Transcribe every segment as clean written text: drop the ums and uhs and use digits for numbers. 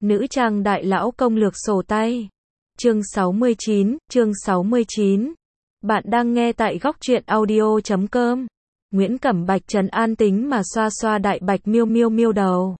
Nữ trang đại lão công lược sổ tay. Chương 69. Bạn đang nghe tại góc truyện audio.com. Nguyễn Cẩm Bạch trấn an tính mà xoa xoa đại bạch miêu miêu miêu đầu.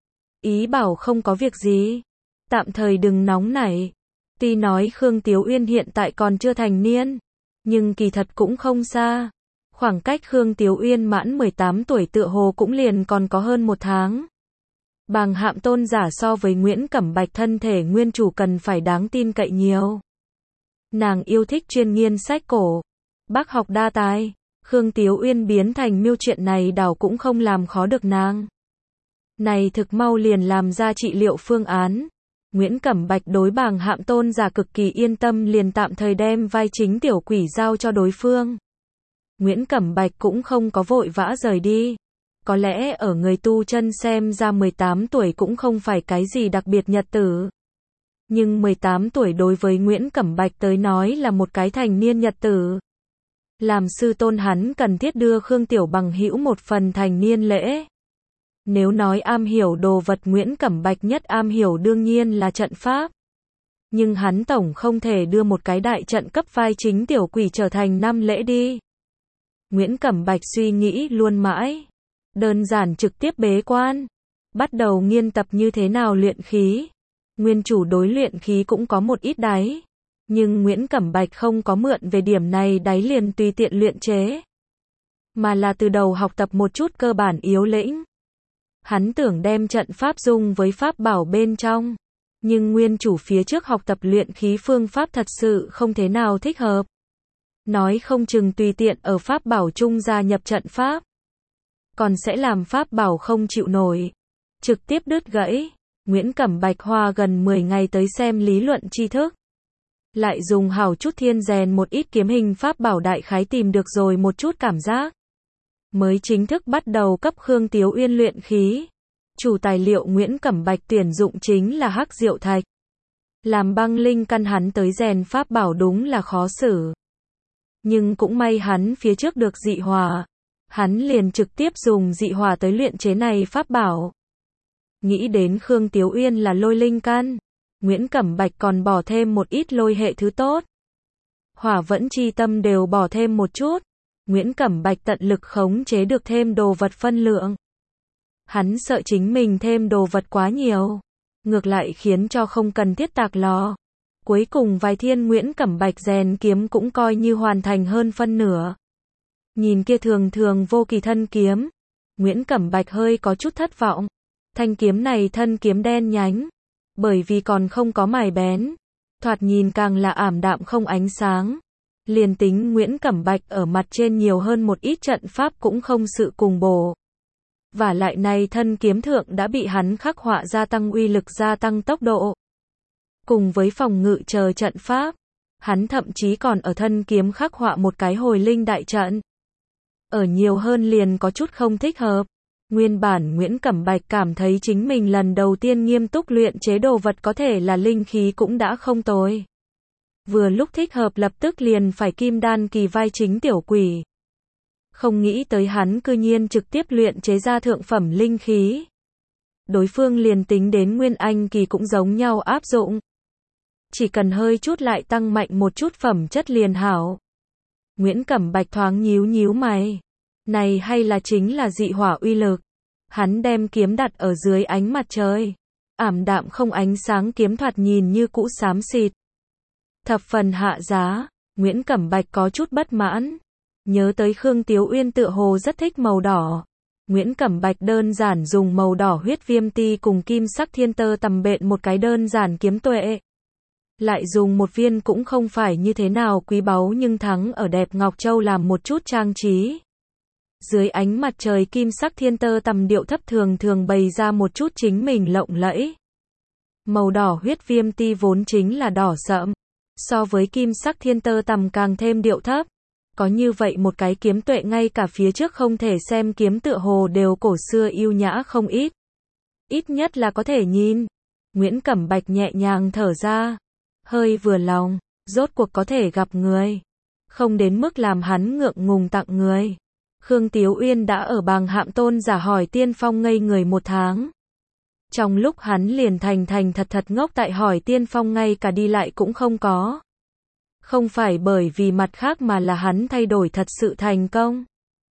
Ý bảo không có việc gì. Tạm thời đừng nóng nảy. Tuy nói Khương Tiếu Uyên hiện tại còn chưa thành niên, nhưng kỳ thật cũng không xa. Khoảng cách Khương Tiếu Uyên mãn 18 tuổi tựa hồ cũng liền còn có hơn 1 tháng. Bàng Hạm tôn giả so với Nguyễn Cẩm Bạch thân thể nguyên chủ cần phải đáng tin cậy nhiều. Nàng yêu thích chuyên nghiên sách cổ, bác học đa tài, Khương Tiếu Uyên biến thành miêu chuyện này đảo cũng không làm khó được nàng. Này thực mau liền làm ra trị liệu phương án. Nguyễn Cẩm Bạch đối Bàng Hạm tôn giả cực kỳ yên tâm, liền tạm thời đem vai chính tiểu quỷ giao cho đối phương. Nguyễn Cẩm Bạch cũng không có vội vã rời đi. Có lẽ ở người tu chân xem ra 18 tuổi cũng không phải cái gì đặc biệt nhật tử. Nhưng 18 tuổi đối với Nguyễn Cẩm Bạch tới nói là một cái thành niên nhật tử. Làm sư tôn hắn cần thiết đưa Khương Tiểu Bằng hữu một phần thành niên lễ. Nếu nói am hiểu đồ vật, Nguyễn Cẩm Bạch nhất am hiểu đương nhiên là trận pháp. Nhưng hắn tổng không thể đưa một cái đại trận cấp vai chính tiểu quỷ trở thành 5 lễ đi. Nguyễn Cẩm Bạch suy nghĩ luôn mãi. Đơn giản trực tiếp bế quan. Bắt đầu nghiên tập như thế nào luyện khí. Nguyên chủ đối luyện khí cũng có một ít đáy. Nhưng Nguyễn Cẩm Bạch không có mượn về điểm này đáy liền tùy tiện luyện chế. Mà là từ đầu học tập một chút cơ bản yếu lĩnh. Hắn tưởng đem trận pháp dung với pháp bảo bên trong. Nhưng nguyên chủ phía trước học tập luyện khí phương pháp thật sự không thế nào thích hợp. Nói không chừng tùy tiện ở pháp bảo chung gia nhập trận pháp, còn sẽ làm pháp bảo không chịu nổi, trực tiếp đứt gãy. Nguyễn Cẩm Bạch hoa gần 10 ngày tới xem lý luận tri thức. Lại dùng hảo chút thiên rèn một ít kiếm hình pháp bảo, đại khái tìm được rồi một chút cảm giác. Mới chính thức bắt đầu cấp Khương Tiếu Uyên luyện khí. Chủ tài liệu Nguyễn Cẩm Bạch tuyển dụng chính là hắc diệu thạch. Làm băng linh căn hắn tới rèn pháp bảo đúng là khó xử. Nhưng cũng may hắn phía trước được dị hỏa. Hắn liền trực tiếp dùng dị hỏa tới luyện chế này pháp bảo. Nghĩ đến Khương Tiếu Uyên là lôi linh căn, Nguyễn Cẩm Bạch còn bỏ thêm một ít lôi hệ thứ tốt. Hỏa vẫn chi tâm đều bỏ thêm một chút. Nguyễn Cẩm Bạch tận lực khống chế được thêm đồ vật phân lượng. Hắn sợ chính mình thêm đồ vật quá nhiều, ngược lại khiến cho không cần thiết tạc lò. Cuối cùng vài thiên Nguyễn Cẩm Bạch rèn kiếm cũng coi như hoàn thành hơn phân nửa. Nhìn kia thường thường vô kỳ thân kiếm, Nguyễn Cẩm Bạch hơi có chút thất vọng. Thanh kiếm này thân kiếm đen nhánh, bởi vì còn không có mài bén, thoạt nhìn càng là ảm đạm không ánh sáng. Liền tính Nguyễn Cẩm Bạch ở mặt trên nhiều hơn một ít trận pháp cũng không sự cùng bổ. Và lại này thân kiếm thượng đã bị hắn khắc họa gia tăng uy lực, gia tăng tốc độ. Cùng với phòng ngự chờ trận pháp, hắn thậm chí còn ở thân kiếm khắc họa một cái hồi linh đại trận. Ở nhiều hơn liền có chút không thích hợp. Nguyên bản Nguyễn Cẩm Bạch cảm thấy chính mình lần đầu tiên nghiêm túc luyện chế đồ vật có thể là linh khí cũng đã không tồi. Vừa lúc thích hợp lập tức liền phải kim đan kỳ vai chính tiểu quỷ. Không nghĩ tới hắn cư nhiên trực tiếp luyện chế ra thượng phẩm linh khí. Đối phương liền tính đến nguyên anh kỳ cũng giống nhau áp dụng. Chỉ cần hơi chút lại tăng mạnh một chút phẩm chất liền hảo. Nguyễn Cẩm Bạch thoáng nhíu nhíu mày. Này hay là chính là dị hỏa uy lực. Hắn đem kiếm đặt ở dưới ánh mặt trời. Ảm đạm không ánh sáng kiếm thoạt nhìn như cũ xám xịt. Thập phần hạ giá. Nguyễn Cẩm Bạch có chút bất mãn. Nhớ tới Khương Tiếu Uyên tựa hồ rất thích màu đỏ. Nguyễn Cẩm Bạch đơn giản dùng màu đỏ huyết viêm ti cùng kim sắc thiên tơ tầm bện một cái đơn giản kiếm tuệ. Lại dùng một viên cũng không phải như thế nào quý báu nhưng thắng ở đẹp ngọc châu làm một chút trang trí. Dưới ánh mặt trời kim sắc thiên tơ tầm điệu thấp thường thường bày ra một chút chính mình lộng lẫy. Màu đỏ huyết viêm ti vốn chính là đỏ sẫm, so với kim sắc thiên tơ tầm càng thêm điệu thấp. Có như vậy một cái kiếm tuệ ngay cả phía trước không thể xem kiếm tựa hồ đều cổ xưa yêu nhã không ít. Ít nhất là có thể nhìn. Nguyễn Cẩm Bạch nhẹ nhàng thở ra. Hơi vừa lòng, rốt cuộc có thể gặp người. Không đến mức làm hắn ngượng ngùng tặng người. Khương Tiếu Uyên đã ở Bàng Hạm tôn giả hỏi tiên phong ngây người 1 tháng. Trong lúc hắn liền thành thật ngốc tại Hỏi Tiên Phong ngay cả đi lại cũng không có. Không phải bởi vì mặt khác mà là hắn thay đổi thật sự thành công.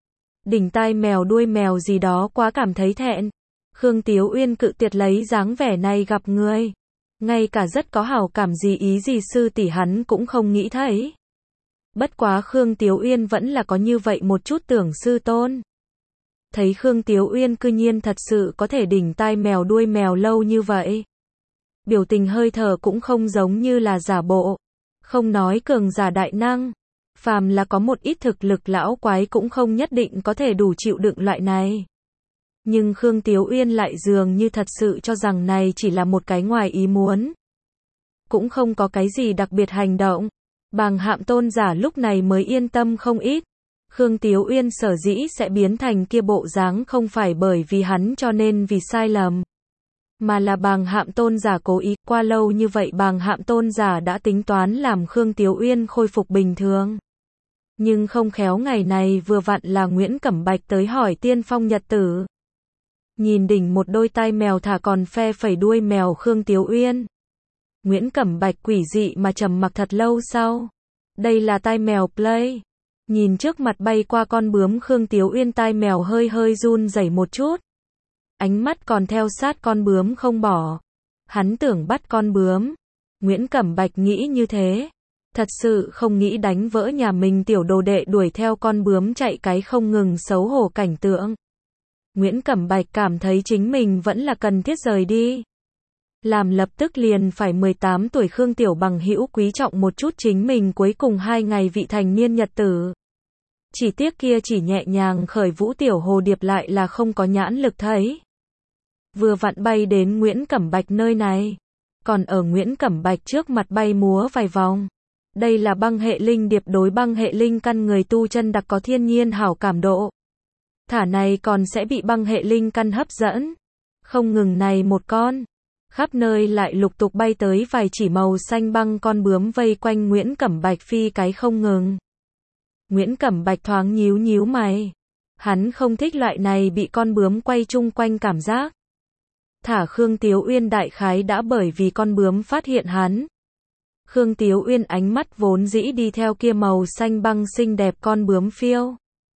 Đỉnh tai mèo đuôi mèo gì đó quá cảm thấy thẹn. Khương Tiếu Uyên cự tuyệt lấy dáng vẻ này gặp người. Ngay cả rất có hảo cảm gì ý gì sư tỷ hắn cũng không nghĩ thấy. Bất quá Khương Tiếu Uyên vẫn là có như vậy một chút tưởng sư tôn. Thấy Khương Tiếu Uyên cư nhiên thật sự có thể đỉnh tai mèo đuôi mèo lâu như vậy. Biểu tình hơi thở cũng không giống như là giả bộ. Không nói cường giả đại năng. Phàm là có một ít thực lực lão quái cũng không nhất định có thể đủ chịu đựng loại này. Nhưng Khương Tiếu Uyên lại dường như thật sự cho rằng này chỉ là một cái ngoài ý muốn. Cũng không có cái gì đặc biệt hành động. Bàng Hạm tôn giả lúc này mới yên tâm không ít. Khương Tiếu Uyên sở dĩ sẽ biến thành kia bộ dáng không phải bởi vì hắn cho nên vì sai lầm. Mà là Bàng Hạm tôn giả cố ý, qua lâu như vậy Bàng Hạm tôn giả đã tính toán làm Khương Tiếu Uyên khôi phục bình thường. Nhưng không khéo ngày này vừa vặn là Nguyễn Cẩm Bạch tới Hỏi Tiên Phong nhật tử. Nhìn đỉnh một đôi tai mèo thả còn phe phẩy đuôi mèo Khương Tiếu Uyên. Nguyễn Cẩm Bạch quỷ dị mà trầm mặc thật lâu sau. Đây là tai mèo play. Nhìn trước mặt bay qua con bướm Khương Tiếu Uyên tai mèo hơi run rẩy một chút. Ánh mắt còn theo sát con bướm không bỏ. Hắn tưởng bắt con bướm. Nguyễn Cẩm Bạch nghĩ như thế. Thật sự không nghĩ đánh vỡ nhà mình tiểu đồ đệ đuổi theo con bướm chạy cái không ngừng xấu hổ cảnh tượng. Nguyễn Cẩm Bạch cảm thấy chính mình vẫn là cần thiết rời đi. Làm lập tức liền phải 18 tuổi Khương Tiểu Bằng hữu quý trọng một chút chính mình cuối cùng 2 ngày vị thành niên nhật tử. Chỉ tiếc kia chỉ nhẹ nhàng khởi vũ tiểu hồ điệp lại là không có nhãn lực thấy. Vừa vặn bay đến Nguyễn Cẩm Bạch nơi này. Còn ở Nguyễn Cẩm Bạch trước mặt bay múa vài vòng. Đây là băng hệ linh điệp đối băng hệ linh căn người tu chân đặc có thiên nhiên hảo cảm độ. Thả này còn sẽ bị băng hệ linh căn hấp dẫn. Không ngừng này một con. Khắp nơi lại lục tục bay tới vài chỉ màu xanh băng con bướm vây quanh Nguyễn Cẩm Bạch phi cái không ngừng. Nguyễn Cẩm Bạch thoáng nhíu mày. Hắn không thích loại này bị con bướm quay chung quanh cảm giác. Thả Khương Tiếu Uyên đại khái đã bởi vì con bướm phát hiện hắn. Khương Tiếu Uyên ánh mắt vốn dĩ đi theo kia màu xanh băng xinh đẹp con bướm phiêu.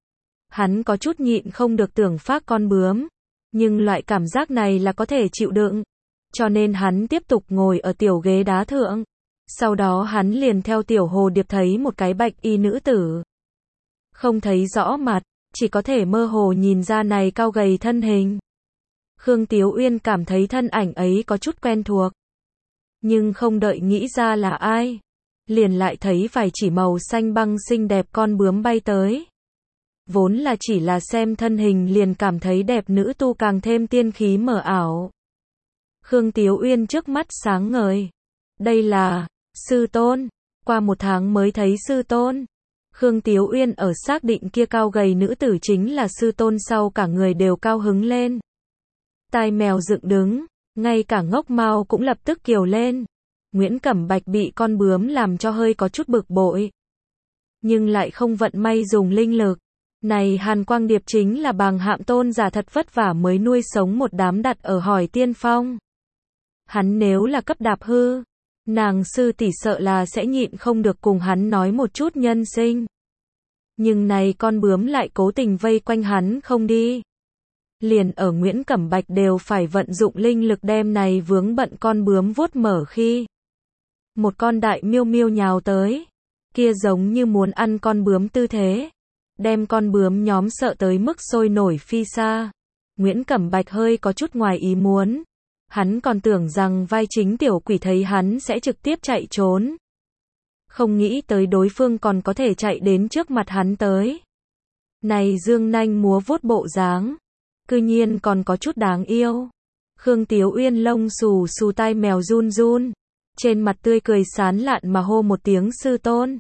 Hắn có chút nhịn không được tưởng phác con bướm. Nhưng loại cảm giác này là có thể chịu đựng. Cho nên hắn tiếp tục ngồi ở tiểu ghế đá thượng. Sau đó hắn liền theo tiểu hồ điệp thấy một cái bạch y nữ tử. Không thấy rõ mặt, chỉ có thể mơ hồ nhìn ra này cao gầy thân hình. Khương Tiếu Uyên cảm thấy thân ảnh ấy có chút quen thuộc. Nhưng không đợi nghĩ ra là ai. Liền lại thấy vài chỉ màu xanh băng xinh đẹp con bướm bay tới. Vốn là chỉ là xem thân hình liền cảm thấy đẹp nữ tu càng thêm tiên khí mờ ảo. Khương Tiếu Uyên trước mắt sáng ngời. Đây là sư tôn. Qua 1 tháng mới thấy sư tôn. Khương Tiếu Uyên ở xác định kia cao gầy nữ tử chính là sư tôn sau cả người đều cao hứng lên. Tai mèo dựng đứng, ngay cả ngốc mao cũng lập tức kiều lên. Nguyễn Cẩm Bạch bị con bướm làm cho hơi có chút bực bội. Nhưng lại không vận may dùng linh lực. Này Hàn Quang Điệp chính là Bàng Hạm tôn giả thật vất vả mới nuôi sống một đám đặt ở Hỏi Tiên Phong. Hắn nếu là cấp đạp hư, nàng sư tỷ sợ là sẽ nhịn không được cùng hắn nói một chút nhân sinh. Nhưng này con bướm lại cố tình vây quanh hắn không đi. Liền ở Nguyễn Cẩm Bạch đều phải vận dụng linh lực đem này vướng bận con bướm vuốt mở khi một con đại miêu miêu nhào tới. Kia giống như muốn ăn con bướm tư thế. Đem con bướm nhóm sợ tới mức sôi nổi phi xa. Nguyễn Cẩm Bạch hơi có chút ngoài ý muốn. Hắn còn tưởng rằng vai chính tiểu quỷ thấy hắn sẽ trực tiếp chạy trốn. Không nghĩ tới đối phương còn có thể chạy đến trước mặt hắn tới. Này dương nanh múa vuốt bộ dáng. Cư nhiên còn có chút đáng yêu. Khương Tiếu Uyên lông xù xù tai mèo run run. Trên mặt tươi cười sán lạn mà hô một tiếng sư tôn.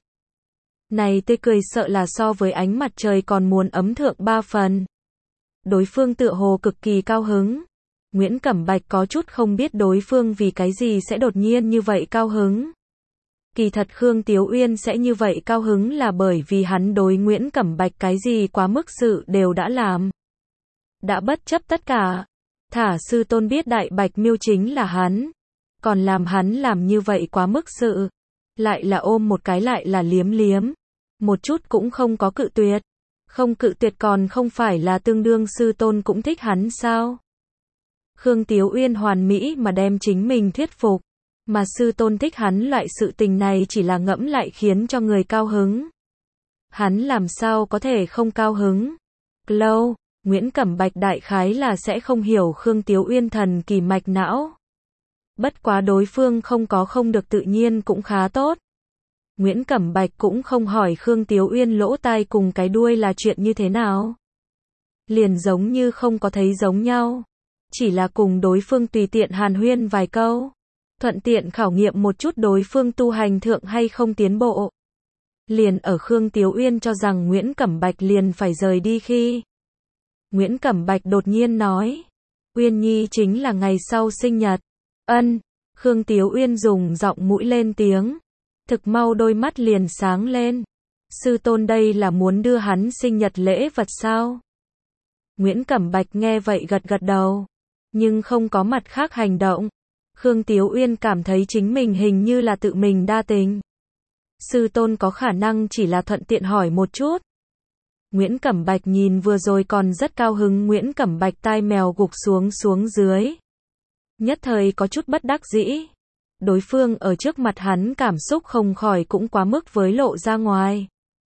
Này tươi cười sợ là so với ánh mặt trời còn muốn ấm thượng 3 phần. Đối phương tựa hồ cực kỳ cao hứng. Nguyễn Cẩm Bạch có chút không biết đối phương vì cái gì sẽ đột nhiên như vậy cao hứng. Kỳ thật Khương Tiếu Uyên sẽ như vậy cao hứng là bởi vì hắn đối Nguyễn Cẩm Bạch cái gì quá mức sự đều đã làm. Đã bất chấp tất cả. Thả sư tôn biết Đại Bạch Miêu chính là hắn, còn làm hắn làm như vậy quá mức sự. Lại là ôm một cái lại là liếm liếm, một chút cũng không có cự tuyệt. Không cự tuyệt còn không phải là tương đương sư tôn cũng thích hắn sao? Khương Tiếu Uyên hoàn mỹ mà đem chính mình thuyết phục, mà sư tôn thích hắn loại sự tình này chỉ là ngẫm lại khiến cho người cao hứng. Hắn làm sao có thể không cao hứng? Lâu, Nguyễn Cẩm Bạch đại khái là sẽ không hiểu Khương Tiếu Uyên thần kỳ mạch não. Bất quá đối phương không được tự nhiên cũng khá tốt. Nguyễn Cẩm Bạch cũng không hỏi Khương Tiếu Uyên lỗ tai cùng cái đuôi là chuyện như thế nào. Liền giống như không có thấy giống nhau. Chỉ là cùng đối phương tùy tiện hàn huyên vài câu. Thuận tiện khảo nghiệm một chút đối phương tu hành thượng hay không tiến bộ. Liền ở Khương Tiếu Uyên cho rằng Nguyễn Cẩm Bạch liền phải rời đi khi Nguyễn Cẩm Bạch đột nhiên nói, Uyên Nhi chính là ngày sau sinh nhật. Ân, Khương Tiếu Uyên dùng giọng mũi lên tiếng. Thực mau đôi mắt liền sáng lên. Sư tôn đây là muốn đưa hắn sinh nhật lễ vật sao? Nguyễn Cẩm Bạch nghe vậy gật gật đầu, nhưng không có mặt khác hành động. Khương Tiếu Uyên cảm thấy chính mình hình như là tự mình đa tình. Sư tôn có khả năng chỉ là thuận tiện hỏi một chút. Nguyễn Cẩm Bạch nhìn vừa rồi còn rất cao hứng Nguyễn Cẩm Bạch tai mèo gục xuống dưới. Nhất thời có chút bất đắc dĩ. Đối phương ở trước mặt hắn cảm xúc không khỏi cũng quá mức với lộ ra ngoài.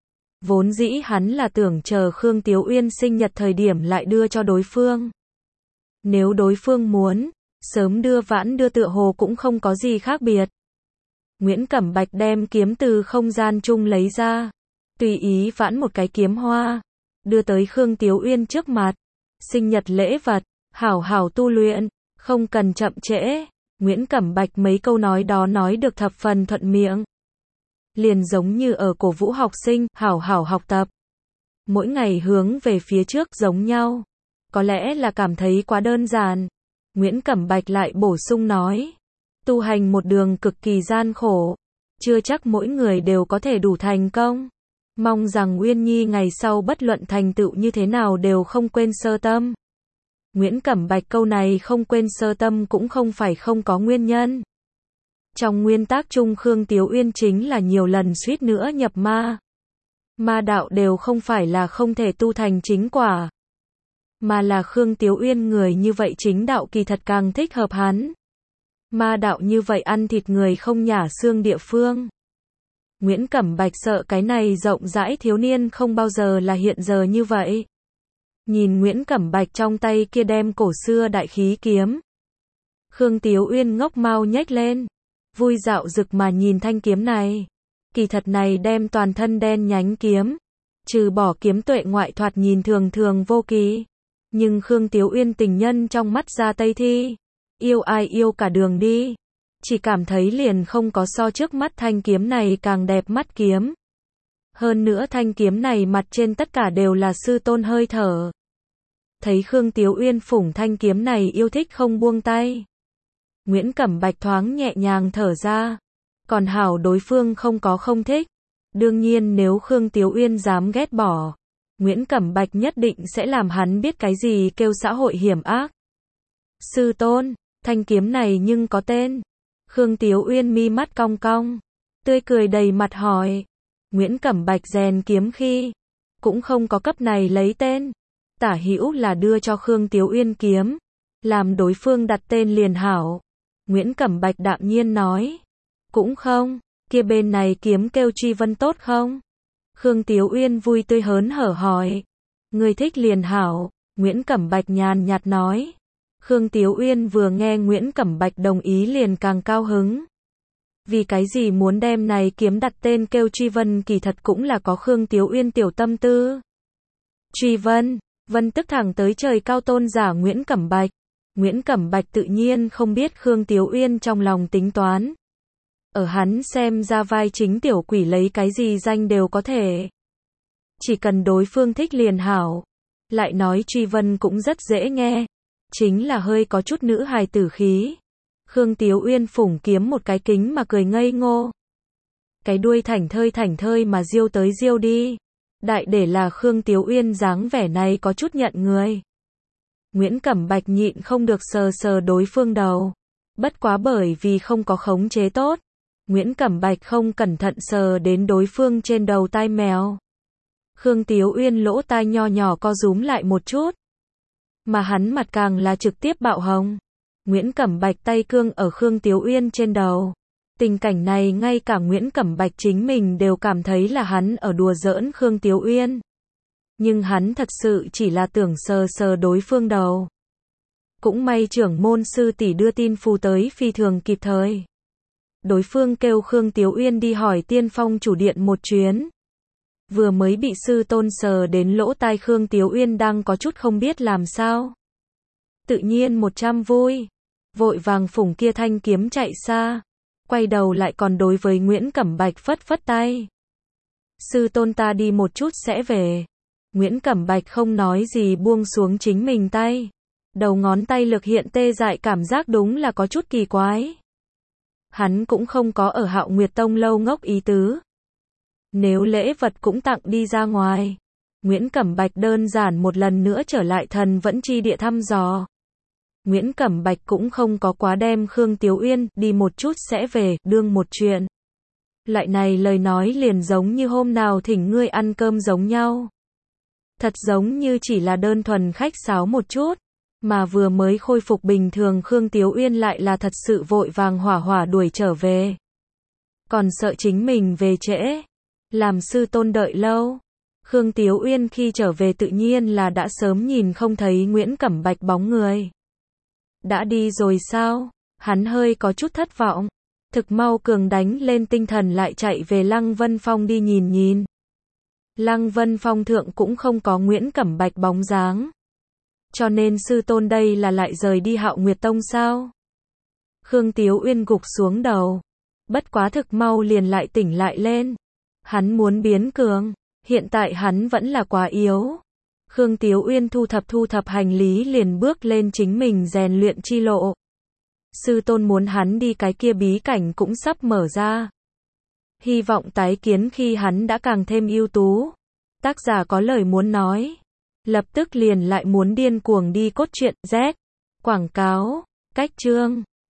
Vốn dĩ hắn là tưởng chờ Khương Tiếu Uyên sinh nhật thời điểm lại đưa cho đối phương. Nếu đối phương muốn, sớm đưa vãn đưa tựa hồ cũng không có gì khác biệt. Nguyễn Cẩm Bạch đem kiếm từ không gian chung lấy ra, tùy ý vãn một cái kiếm hoa, đưa tới Khương Tiếu Uyên trước mặt. Sinh nhật lễ vật, hảo hảo tu luyện, không cần chậm trễ. Nguyễn Cẩm Bạch mấy câu nói đó nói được thập phần thuận miệng. Liền giống như ở cổ vũ học sinh, hảo hảo học tập. Mỗi ngày hướng về phía trước giống nhau. Có lẽ là cảm thấy quá đơn giản. Nguyễn Cẩm Bạch lại bổ sung nói. Tu hành một đường cực kỳ gian khổ. Chưa chắc mỗi người đều có thể đủ thành công. Mong rằng Uyên Nhi ngày sau bất luận thành tựu như thế nào đều không quên sơ tâm. Nguyễn Cẩm Bạch câu này không quên sơ tâm cũng không phải không có nguyên nhân. Trong nguyên tắc chung Khương Tiếu Uyên chính là nhiều lần suýt nữa nhập ma. Ma đạo đều không phải là không thể tu thành chính quả. Mà là Khương Tiếu Uyên người như vậy chính đạo kỳ thật càng thích hợp hắn. Ma đạo như vậy ăn thịt người không nhả xương địa phương. Nguyễn Cẩm Bạch sợ cái này rộng rãi thiếu niên không bao giờ là hiện giờ như vậy. Nhìn Nguyễn Cẩm Bạch trong tay kia đem cổ xưa đại khí kiếm. Khương Tiếu Uyên ngốc mau nhếch lên. Vui dạo rực mà nhìn thanh kiếm này. Kỳ thật này đem toàn thân đen nhánh kiếm. Trừ bỏ kiếm tuệ ngoại thoạt nhìn thường thường vô kỳ. Nhưng Khương Tiếu Uyên tình nhân trong mắt ra Tây Thi. Yêu ai yêu cả đường đi. Chỉ cảm thấy liền không có so trước mắt thanh kiếm này càng đẹp mắt kiếm. Hơn nữa thanh kiếm này mặt trên tất cả đều là sư tôn hơi thở. Thấy Khương Tiếu Uyên phủng thanh kiếm này yêu thích không buông tay. Nguyễn Cẩm Bạch thoáng nhẹ nhàng thở ra. Còn hảo đối phương không có không thích. Đương nhiên nếu Khương Tiếu Uyên dám ghét bỏ, Nguyễn Cẩm Bạch nhất định sẽ làm hắn biết cái gì kêu xã hội hiểm ác. Sư tôn, thanh kiếm này nhưng có tên. Khương Tiếu Uyên mi mắt cong cong, tươi cười đầy mặt hỏi. Nguyễn Cẩm Bạch rèn kiếm khi cũng không có cấp này lấy tên. Tả hữu là đưa cho Khương Tiếu Uyên kiếm, làm đối phương đặt tên liền hảo. Nguyễn Cẩm Bạch đạm nhiên nói. Cũng không, kia bên này kiếm kêu Truy Vân tốt không? Khương Tiếu Uyên vui tươi hớn hở hỏi. Người thích liền hảo, Nguyễn Cẩm Bạch nhàn nhạt nói. Khương Tiếu Uyên vừa nghe Nguyễn Cẩm Bạch đồng ý liền càng cao hứng. Vì cái gì muốn đem này kiếm đặt tên kêu Truy Vân kỳ thật cũng là có Khương Tiếu Uyên tiểu tâm tư. Truy Vân, Vân tức thẳng tới trời cao tôn giả Nguyễn Cẩm Bạch. Nguyễn Cẩm Bạch tự nhiên không biết Khương Tiếu Uyên trong lòng tính toán. Ở hắn xem ra vai chính tiểu quỷ lấy cái gì danh đều có thể. Chỉ cần đối phương thích liền hảo. Lại nói Truy Vân cũng rất dễ nghe. Chính là hơi có chút nữ hài tử khí. Khương Tiếu Uyên phủng kiếm một cái kính mà cười ngây ngô. Cái đuôi thảnh thơi mà diêu tới diêu đi. Đại để là Khương Tiếu Uyên dáng vẻ này có chút nhận người. Nguyễn Cẩm Bạch nhịn không được sờ sờ đối phương đầu. Bất quá bởi vì không có khống chế tốt, Nguyễn Cẩm Bạch không cẩn thận sờ đến đối phương trên đầu tai mèo. Khương Tiếu Uyên lỗ tai nho nhỏ co rúm lại một chút, mà hắn mặt càng là trực tiếp bạo hồng. Nguyễn Cẩm Bạch tay cương ở Khương Tiếu Uyên trên đầu. Tình cảnh này ngay cả Nguyễn Cẩm Bạch chính mình đều cảm thấy là hắn ở đùa giỡn Khương Tiếu Uyên. Nhưng hắn thật sự chỉ là tưởng sờ sờ đối phương đầu. Cũng may trưởng môn sư tỷ đưa tin phù tới phi thường kịp thời. Đối phương kêu Khương Tiếu Uyên đi hỏi Tiên Phong chủ điện một chuyến. Vừa mới bị sư tôn sờ đến lỗ tai Khương Tiếu Uyên đang có chút không biết làm sao. Tự nhiên 100 vui. Vội vàng phủng kia thanh kiếm chạy xa. Quay đầu lại còn đối với Nguyễn Cẩm Bạch phất phất tay. Sư tôn ta đi một chút sẽ về. Nguyễn Cẩm Bạch không nói gì buông xuống chính mình tay. Đầu ngón tay lực hiện tê dại cảm giác đúng là có chút kỳ quái. Hắn cũng không có ở Hạo Nguyệt Tông lâu ngốc ý tứ. Nếu lễ vật cũng tặng đi ra ngoài. Nguyễn Cẩm Bạch đơn giản một lần nữa trở lại Thần Vẫn Chi địa thăm dò. Nguyễn Cẩm Bạch cũng không có quá đem Khương Tiếu Uyên đi một chút sẽ về, đương một chuyện. Lại này lời nói liền giống như hôm nào thỉnh ngươi ăn cơm giống nhau. Thật giống như chỉ là đơn thuần khách sáo một chút, mà vừa mới khôi phục bình thường Khương Tiếu Uyên lại là thật sự vội vàng hỏa hỏa đuổi trở về. Còn sợ chính mình về trễ, làm sư tôn đợi lâu. Khương Tiếu Uyên khi trở về tự nhiên là đã sớm nhìn không thấy Nguyễn Cẩm Bạch bóng người. Đã đi rồi sao? Hắn hơi có chút thất vọng. Thực mau cường đánh lên tinh thần lại chạy về Lăng Vân Phong đi nhìn nhìn. Lăng Vân Phong thượng cũng không có Nguyễn Cẩm Bạch bóng dáng. Cho nên sư tôn đây là lại rời đi Hạo Nguyệt Tông sao? Khương Tiếu Uyên gục xuống đầu. Bất quá thực mau liền lại tỉnh lại lên. Hắn muốn biến cường. Hiện tại hắn vẫn là quá yếu. Khương Tiếu Uyên thu thập hành lý liền bước lên chính mình rèn luyện chi lộ. Sư tôn muốn hắn đi cái kia bí cảnh cũng sắp mở ra. Hy vọng tái kiến khi hắn đã càng thêm ưu tú. Tác giả có lời muốn nói. Lập tức liền lại muốn điên cuồng đi cốt truyện Z. Quảng cáo. Cách chương.